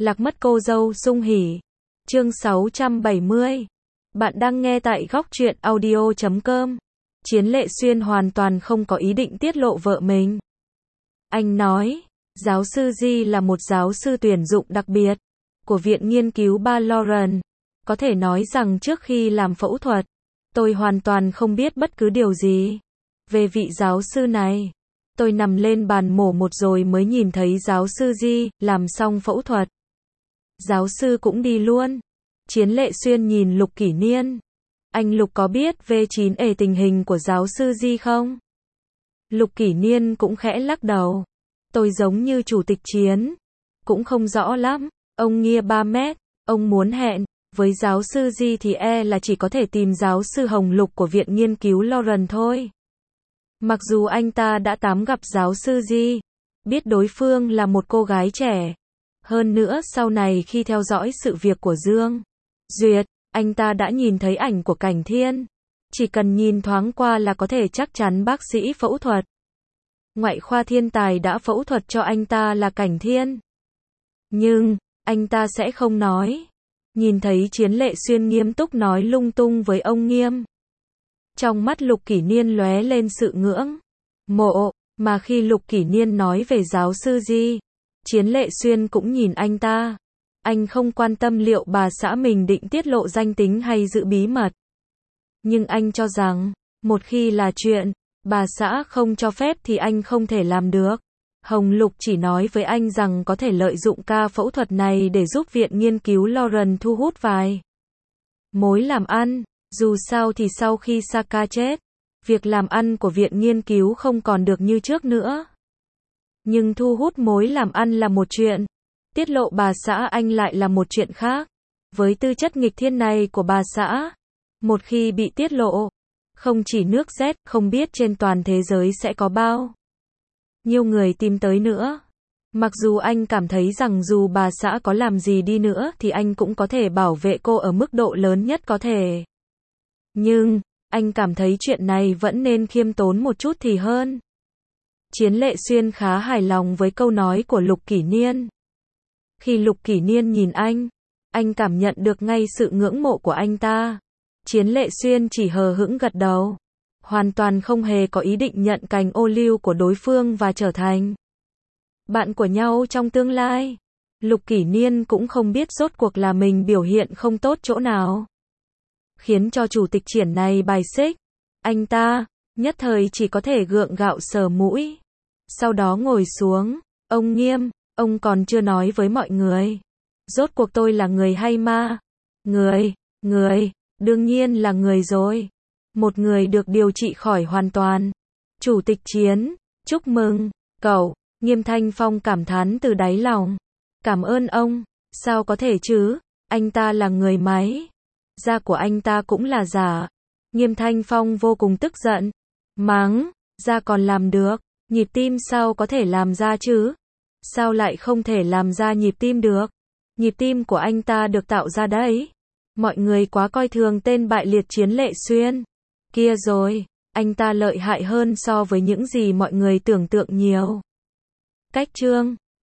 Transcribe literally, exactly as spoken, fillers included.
Lạc mất cô dâu sung hỉ. Chương sáu trăm bảy mươi. Bạn đang nghe tại góc truyện audio chấm com. Chiến Lệ Xuyên hoàn toàn không có ý định tiết lộ vợ mình. Anh nói, giáo sư Di là một giáo sư tuyển dụng đặc biệt của Viện Nghiên cứu Ba Lauren. Có thể nói rằng trước khi làm phẫu thuật, tôi hoàn toàn không biết bất cứ điều gì về vị giáo sư này. Tôi nằm lên bàn mổ một rồi mới nhìn thấy giáo sư Di làm xong phẫu thuật. Giáo sư cũng đi luôn. Chiến Lệ Xuyên nhìn Lục Kỷ Niên. Anh Lục có biết vê chín ề tình hình của giáo sư Di không? Lục Kỷ Niên cũng khẽ lắc đầu. Tôi giống như chủ tịch Chiến. Cũng không rõ lắm. Ông Nghia ba mét. Ông muốn hẹn với giáo sư Di thì e là chỉ có thể tìm giáo sư Hồng Lục của Viện Nghiên cứu Lauren thôi. Mặc dù anh ta đã tám gặp giáo sư Di, biết đối phương là một cô gái trẻ. Hơn nữa sau này khi theo dõi sự việc của Dương Duyệt, anh ta đã nhìn thấy ảnh của Cảnh Thiên. Chỉ cần nhìn thoáng qua là có thể chắc chắn bác sĩ phẫu thuật ngoại khoa thiên tài đã phẫu thuật cho anh ta là Cảnh Thiên. Nhưng, anh ta sẽ không nói. Nhìn thấy Chiến Lệ Xuyên nghiêm túc nói lung tung với ông Nghiêm. Trong mắt Lục Kỷ Niên lóe lên sự ngưỡng mộ, mà khi Lục Kỷ Niên nói về giáo sư Di, Chiến Lệ Xuyên cũng nhìn anh ta. Anh không quan tâm liệu bà xã mình định tiết lộ danh tính hay giữ bí mật. Nhưng anh cho rằng, một khi là chuyện bà xã không cho phép thì anh không thể làm được. Hồng Lục chỉ nói với anh rằng có thể lợi dụng ca phẫu thuật này để giúp Viện Nghiên cứu Lauren thu hút vài mối làm ăn. Dù sao thì sau khi Saka chết, việc làm ăn của Viện Nghiên cứu không còn được như trước nữa. Nhưng thu hút mối làm ăn là một chuyện, tiết lộ bà xã anh lại là một chuyện khác. Với tư chất nghịch thiên này của bà xã, một khi bị tiết lộ, không chỉ nước Z, không biết trên toàn thế giới sẽ có bao nhiêu người tìm tới nữa. Mặc dù anh cảm thấy rằng dù bà xã có làm gì đi nữa thì anh cũng có thể bảo vệ cô ở mức độ lớn nhất có thể. Nhưng, anh cảm thấy chuyện này vẫn nên khiêm tốn một chút thì hơn. Chiến Lệ Xuyên khá hài lòng với câu nói của Lục Kỷ Niên. Khi Lục Kỷ Niên nhìn anh, anh cảm nhận được ngay sự ngưỡng mộ của anh ta. Chiến Lệ Xuyên chỉ hờ hững gật đầu, hoàn toàn không hề có ý định nhận cành ô liu của đối phương và trở thành bạn của nhau trong tương lai. Lục Kỷ Niên cũng không biết rốt cuộc là mình biểu hiện không tốt chỗ nào, khiến cho chủ tịch Triển này bài xích. Anh ta, nhất thời chỉ có thể gượng gạo sờ mũi. Sau đó ngồi xuống, ông Nghiêm, ông còn chưa nói với mọi người. Rốt cuộc tôi là người hay ma? Người, người, đương nhiên là người rồi. Một người được điều trị khỏi hoàn toàn. Chủ tịch Chiến, chúc mừng, cậu. Nghiêm Thanh Phong cảm thán từ đáy lòng. Cảm ơn ông, sao có thể chứ, anh ta là người máy. Da của anh ta cũng là giả. Nghiêm Thanh Phong vô cùng tức giận. Mắng, da còn làm được, nhịp tim sao có thể làm ra chứ? Sao lại không thể làm ra nhịp tim được? Nhịp tim của anh ta được tạo ra đấy. Mọi người quá coi thường tên bại liệt Chiến Lệ Xuyên. Kia rồi, anh ta lợi hại hơn so với những gì mọi người tưởng tượng nhiều. Cách chương